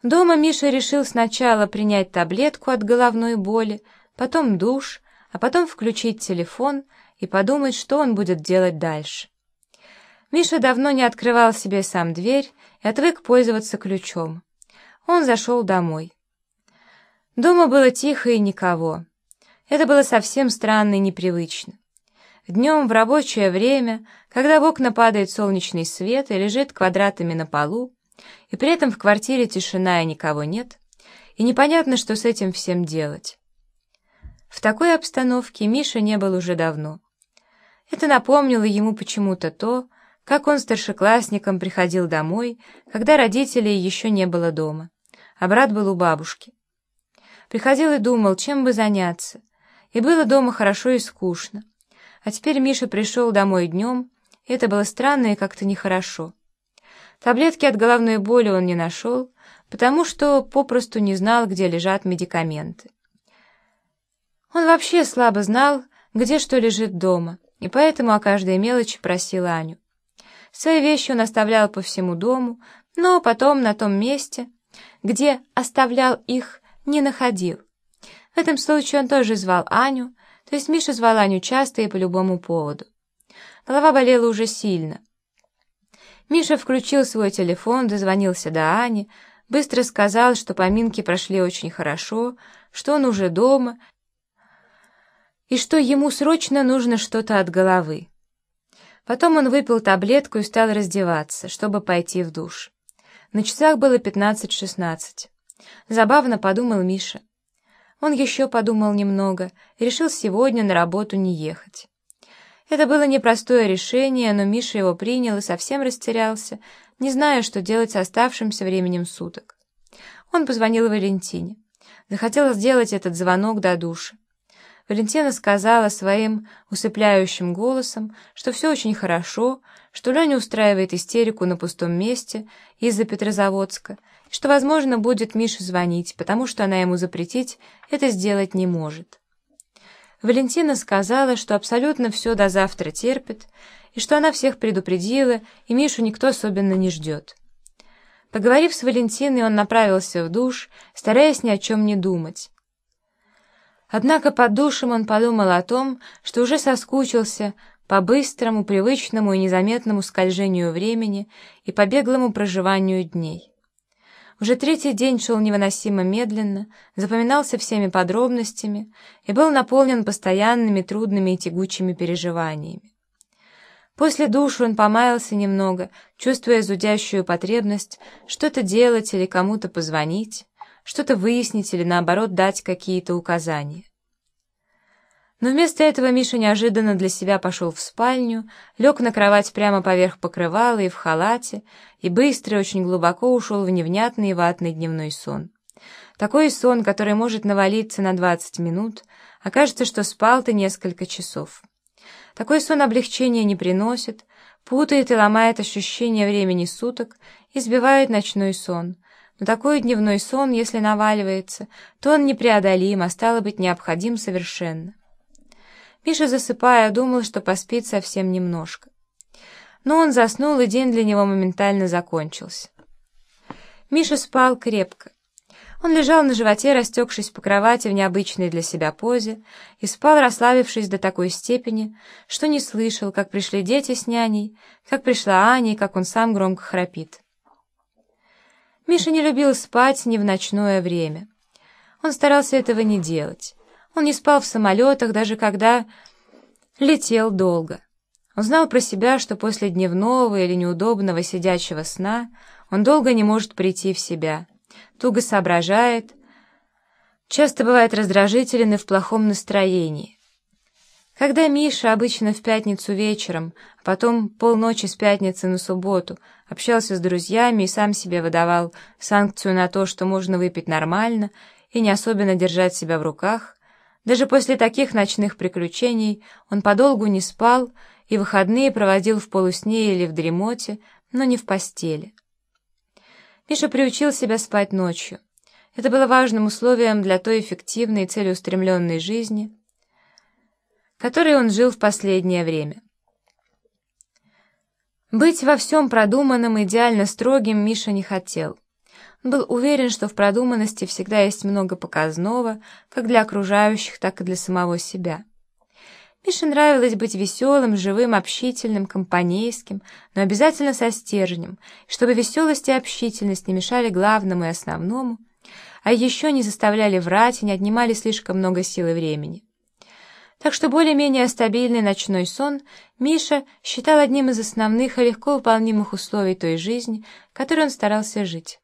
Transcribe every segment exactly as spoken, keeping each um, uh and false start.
Дома Миша решил сначала принять таблетку от головной боли, потом душ, а потом включить телефон и подумать, что он будет делать дальше. Миша давно не открывал себе сам дверь и отвык пользоваться ключом. Он зашел домой. Дома было тихо и никого. Это было совсем странно и непривычно. Днем в рабочее время, когда в окна падает солнечный свет и лежит квадратами на полу, и при этом в квартире тишина и никого нет, и непонятно, что с этим всем делать. В такой обстановке Миша не был уже давно. Это напомнило ему почему-то то, как он старшеклассником приходил домой, когда родителей еще не было дома, а брат был у бабушки. Приходил и думал, чем бы заняться, и было дома хорошо и скучно. А теперь Миша пришел домой днем, и это было странно и как-то нехорошо. Таблетки от головной боли он не нашел, потому что попросту не знал, где лежат медикаменты. Он вообще слабо знал, где что лежит дома, и поэтому о каждой мелочи просил Аню. Свои вещи он оставлял по всему дому, но потом на том месте, где оставлял их, не находил. В этом случае он тоже звал Аню, то есть Миша звал Аню часто и по любому поводу. Голова болела уже сильно. Миша включил свой телефон, дозвонился до Ани, быстро сказал, что поминки прошли очень хорошо, что он уже дома и что ему срочно нужно что-то от головы. Потом он выпил таблетку и стал раздеваться, чтобы пойти в душ. На часах было пятнадцать шестнадцать. Забавно, подумал Миша. Он еще подумал немного и решил сегодня на работу не ехать. Это было непростое решение, но Миша его принял и совсем растерялся, не зная, что делать с оставшимся временем суток. Он позвонил Валентине. Захотел сделать этот звонок до душа. Валентина сказала своим усыпляющим голосом, что все очень хорошо, что Леня устраивает истерику на пустом месте из-за Петрозаводска, и что, возможно, будет Мише звонить, потому что она ему запретить это сделать не может. Валентина сказала, что абсолютно все до завтра терпит, и что она всех предупредила, и Мишу никто особенно не ждет. Поговорив с Валентиной, он направился в душ, стараясь ни о чем не думать. Однако под душем он подумал о том, что уже соскучился по быстрому, привычному и незаметному скольжению времени и по беглому проживанию дней. Уже третий день шел невыносимо медленно, запоминался всеми подробностями и был наполнен постоянными трудными и тягучими переживаниями. После душа он помаялся немного, чувствуя зудящую потребность что-то делать или кому-то позвонить, что-то выяснить или, наоборот, дать какие-то указания. Но вместо этого Миша неожиданно для себя пошел в спальню, лег на кровать прямо поверх покрывала и в халате, и быстро и очень глубоко ушел в невнятный ватный дневной сон. Такой сон, который может навалиться на двадцать минут, а кажется, что спал ты несколько часов. Такой сон облегчения не приносит, путает и ломает ощущение времени суток и сбивает ночной сон. Но такой дневной сон, если наваливается, то он непреодолим, а стало быть, необходим совершенно. Миша, засыпая, думал, что поспит совсем немножко. Но он заснул, и день для него моментально закончился. Миша спал крепко. Он лежал на животе, растекшись по кровати в необычной для себя позе, и спал, расслабившись до такой степени, что не слышал, как пришли дети с няней, как пришла Аня и как он сам громко храпит. Миша не любил спать ни в ночное время. Он старался этого не делать. Он не спал в самолетах, даже когда летел долго. Он знал про себя, что после дневного или неудобного сидячего сна он долго не может прийти в себя, туго соображает, часто бывает раздражителен и в плохом настроении. Когда Миша обычно в пятницу вечером, а потом полночи с пятницы на субботу общался с друзьями и сам себе выдавал санкцию на то, что можно выпить нормально и не особенно держать себя в руках, даже после таких ночных приключений он подолгу не спал и выходные проводил в полусне или в дремоте, но не в постели. Миша приучил себя спать ночью. Это было важным условием для той эффективной и целеустремленной жизни, которой он жил в последнее время. Быть во всем продуманным и идеально строгим Миша не хотел. Он был уверен, что в продуманности всегда есть много показного, как для окружающих, так и для самого себя. Мише нравилось быть веселым, живым, общительным, компанейским, но обязательно со стержнем, чтобы веселость и общительность не мешали главному и основному, а еще не заставляли врать и не отнимали слишком много сил и времени. Так что более-менее стабильный ночной сон Миша считал одним из основных и легко выполнимых условий той жизни, которой он старался жить.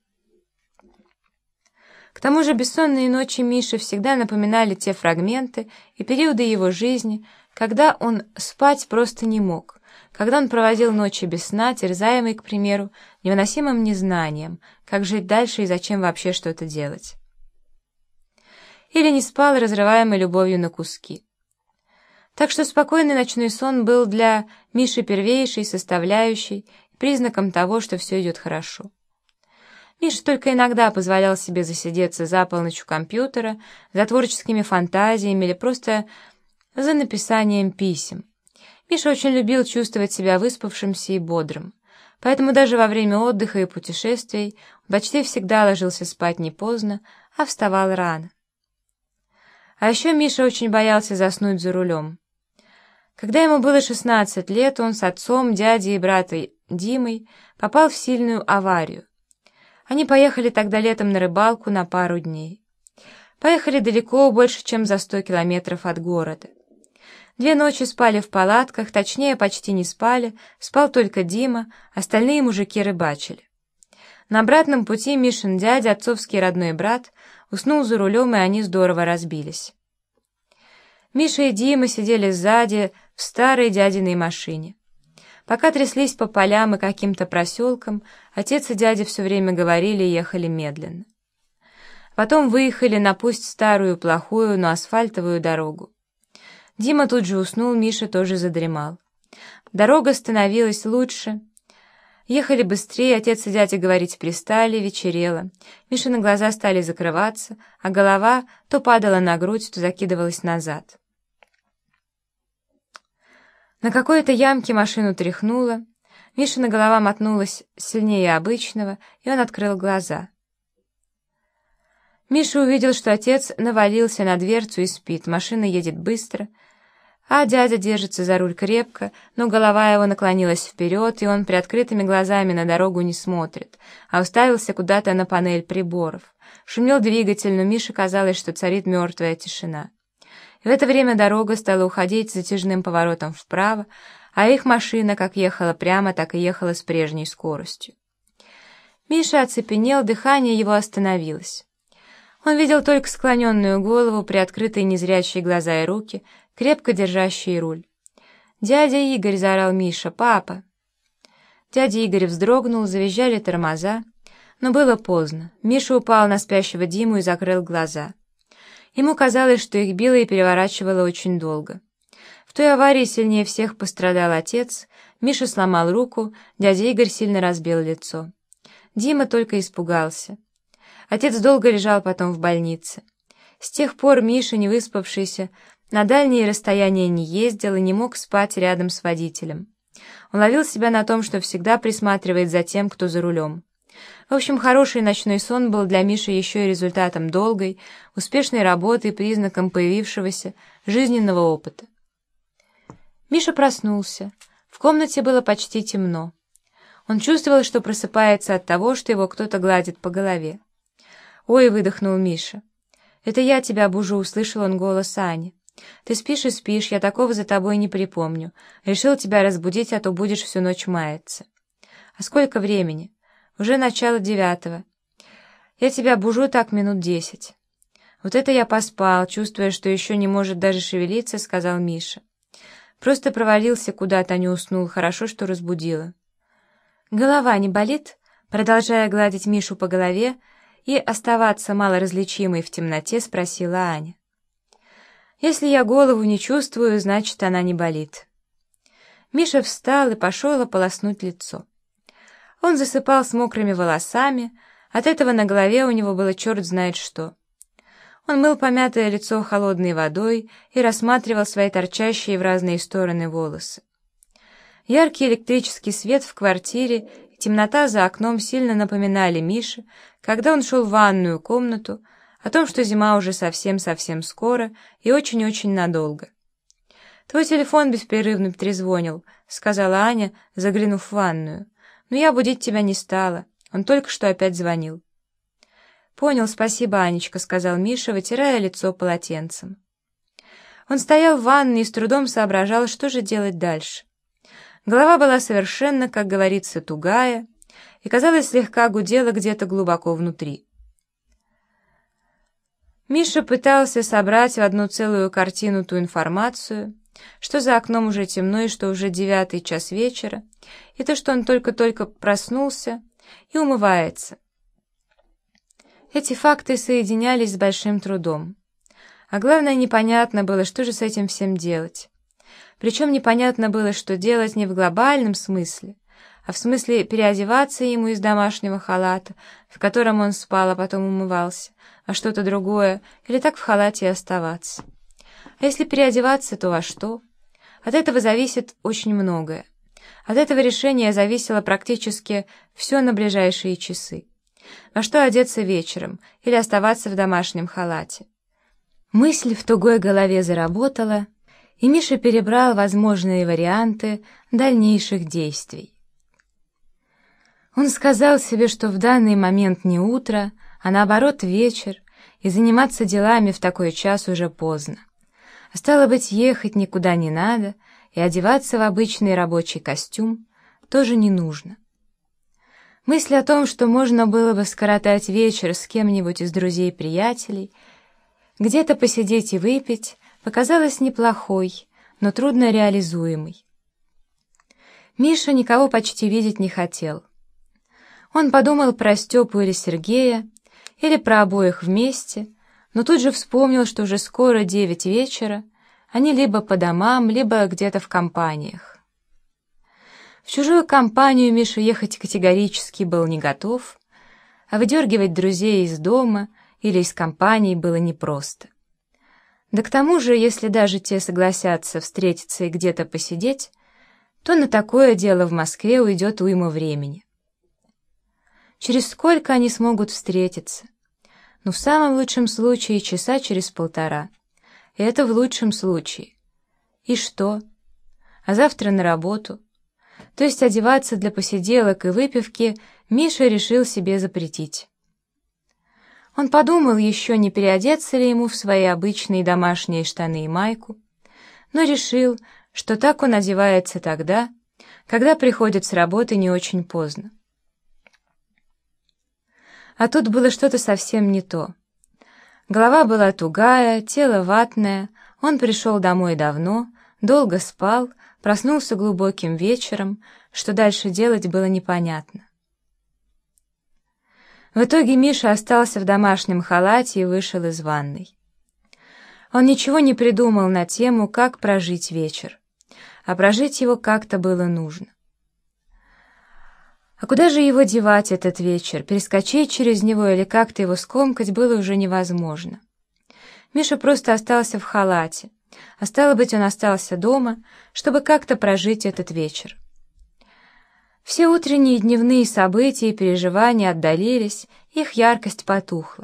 К тому же бессонные ночи Миши всегда напоминали те фрагменты и периоды его жизни, когда он спать просто не мог, когда он проводил ночи без сна, терзаемый, к примеру, невыносимым незнанием, как жить дальше и зачем вообще что-то делать. Или не спал, разрываемый любовью на куски. Так что спокойный ночной сон был для Миши первейшей составляющей, признаком того, что все идет хорошо. Миша только иногда позволял себе засидеться за полночь у компьютера, за творческими фантазиями или просто за написанием писем. Миша очень любил чувствовать себя выспавшимся и бодрым, поэтому даже во время отдыха и путешествий он почти всегда ложился спать не поздно, а вставал рано. А еще Миша очень боялся заснуть за рулем. Когда ему было шестнадцать лет, он с отцом, дядей и братом Димой попал в сильную аварию. Они поехали тогда летом на рыбалку на пару дней. Поехали далеко, больше, чем за сто километров от города. Две ночи спали в палатках, точнее, почти не спали, спал только Дима, остальные мужики рыбачили. На обратном пути Мишин дядя, отцовский родной брат, уснул за рулем, и они здорово разбились. Миша и Дима сидели сзади в старой дядиной машине. Пока тряслись по полям и каким-то проселкам, отец и дядя все время говорили и ехали медленно. Потом выехали на пусть старую, плохую, но асфальтовую дорогу. Дима тут же уснул, Миша тоже задремал. Дорога становилась лучше. Ехали быстрее, отец и дядя говорить перестали, вечерело. Мишины глаза стали закрываться, а голова то падала на грудь, то закидывалась назад. На какой-то ямке машину тряхнуло, Мишина голова мотнулась сильнее обычного, и он открыл глаза. Миша увидел, что отец навалился на дверцу и спит, машина едет быстро, а дядя держится за руль крепко, но голова его наклонилась вперед, и он приоткрытыми глазами на дорогу не смотрит, а уставился куда-то на панель приборов. Шумел двигатель, но Мише казалось, что царит мертвая тишина. И в это время дорога стала уходить с затяжным поворотом вправо, а их машина как ехала прямо, так и ехала с прежней скоростью. Миша оцепенел, дыхание его остановилось. Он видел только склоненную голову, приоткрытые незрячие глаза и руки, крепко держащие руль. «Дядя Игорь!» — заорал Миша. «Папа!» Дядя Игорь вздрогнул, завизжали тормоза, но было поздно. Миша упал на спящего Диму и закрыл глаза. Ему казалось, что их било и переворачивало очень долго. В той аварии сильнее всех пострадал отец, Миша сломал руку, дядя Игорь сильно разбил лицо. Дима только испугался. Отец долго лежал потом в больнице. С тех пор Миша, не выспавшийся, на дальние расстояния не ездил и не мог спать рядом с водителем. Он ловил себя на том, что всегда присматривает за тем, кто за рулем. В общем, хороший ночной сон был для Миши еще и результатом долгой, успешной работы и признаком появившегося жизненного опыта. Миша проснулся. В комнате было почти темно. Он чувствовал, что просыпается от того, что его кто-то гладит по голове. «Ой!» — выдохнул Миша. «Это я тебя бужу», — услышал он голос Ани. «Ты спишь и спишь, я такого за тобой не припомню. Решил тебя разбудить, а то будешь всю ночь маяться». «А сколько времени?» «Уже начало девятого. Я тебя бужу так минут десять». «Вот это я поспал», чувствуя, что еще не может даже шевелиться, сказал Миша. «Просто провалился куда-то, не уснул. Хорошо, что разбудила». «Голова не болит?» Продолжая гладить Мишу по голове и оставаться малоразличимой в темноте, спросила Аня. «Если я голову не чувствую, значит, она не болит». Миша встал и пошел ополоснуть лицо. Он засыпал с мокрыми волосами, от этого на голове у него было черт знает что. Он мыл помятое лицо холодной водой и рассматривал свои торчащие в разные стороны волосы. Яркий электрический свет в квартире и темнота за окном сильно напоминали Мише, когда он шел в ванную комнату, о том, что зима уже совсем-совсем скоро и очень-очень надолго. «Твой телефон беспрерывно трезвонил», — сказала Аня, заглянув в ванную. «Но я будить тебя не стала. Он только что опять звонил». «Понял, спасибо, Анечка», — сказал Миша, вытирая лицо полотенцем. Он стоял в ванной и с трудом соображал, что же делать дальше. Голова была совершенно, как говорится, тугая, и, казалось, слегка гудела где-то глубоко внутри. Миша пытался собрать в одну целую картину ту информацию, что за окном уже темно и что уже девятый час вечера, и то, что он только-только проснулся и умывается. Эти факты соединялись с большим трудом. А главное, непонятно было, что же с этим всем делать. Причем непонятно было, что делать не в глобальном смысле, а в смысле переодеваться ему из домашнего халата, в котором он спал, а потом умывался, а что-то другое, или так в халате и оставаться. А если переодеваться, то во что? От этого зависит очень многое. От этого решения зависело практически все на ближайшие часы. Во что одеться вечером или оставаться в домашнем халате? Мысль в тугой голове заработала, и Миша перебрал возможные варианты дальнейших действий. Он сказал себе, что в данный момент не утро, а наоборот вечер, и заниматься делами в такой час уже поздно. А стало быть, ехать никуда не надо, и одеваться в обычный рабочий костюм тоже не нужно. Мысль о том, что можно было бы скоротать вечер с кем-нибудь из друзей-приятелей, где-то посидеть и выпить, показалась неплохой, но трудно реализуемой. Миша никого почти видеть не хотел. Он подумал про Степу или Сергея, или про обоих вместе, но тут же вспомнил, что уже скоро девять вечера, они либо по домам, либо где-то в компаниях. В чужую компанию Миша ехать категорически был не готов, а выдергивать друзей из дома или из компании было непросто. Да к тому же, если даже те согласятся встретиться и где-то посидеть, то на такое дело в Москве уйдет уйма времени. Через сколько они смогут встретиться? Ну, в самом лучшем случае, часа через полтора. И это в лучшем случае. И что? А завтра на работу. То есть одеваться для посиделок и выпивки Миша решил себе запретить. Он подумал еще, не переодеться ли ему в свои обычные домашние штаны и майку, но решил, что так он одевается тогда, когда приходит с работы не очень поздно. А тут было что-то совсем не то. Голова была тугая, тело ватное, он пришел домой давно, долго спал, проснулся глубоким вечером, что дальше делать было непонятно. В итоге Миша остался в домашнем халате и вышел из ванной. Он ничего не придумал на тему, как прожить вечер, а прожить его как-то было нужно. А куда же его девать этот вечер? Перескочить через него или как-то его скомкать было уже невозможно. Миша просто остался в халате, а стало быть, он остался дома, чтобы как-то прожить этот вечер. Все утренние и дневные события и переживания отдалились, их яркость потухла.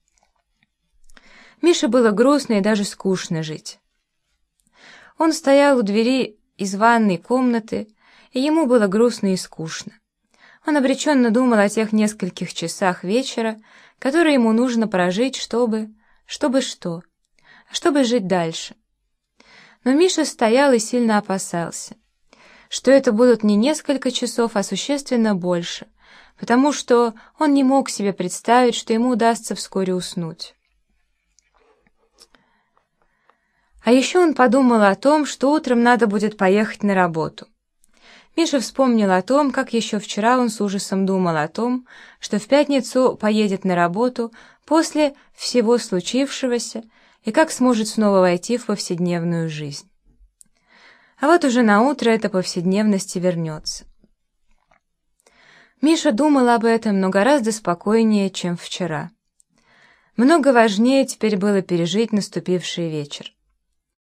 Мише было грустно и даже скучно жить. Он стоял у двери из ванной комнаты, и ему было грустно и скучно. Он обреченно думал о тех нескольких часах вечера, которые ему нужно прожить, чтобы... чтобы что? А чтобы жить дальше. Но Миша стоял и сильно опасался, что это будут не несколько часов, а существенно больше, потому что он не мог себе представить, что ему удастся вскоре уснуть. А еще он подумал о том, что утром надо будет поехать на работу. Миша вспомнил о том, как еще вчера он с ужасом думал о том, что в пятницу поедет на работу после всего случившегося и как сможет снова войти в повседневную жизнь. А вот уже наутро эта повседневность вернется. Миша думал об этом, но гораздо спокойнее, чем вчера. Много важнее теперь было пережить наступивший вечер.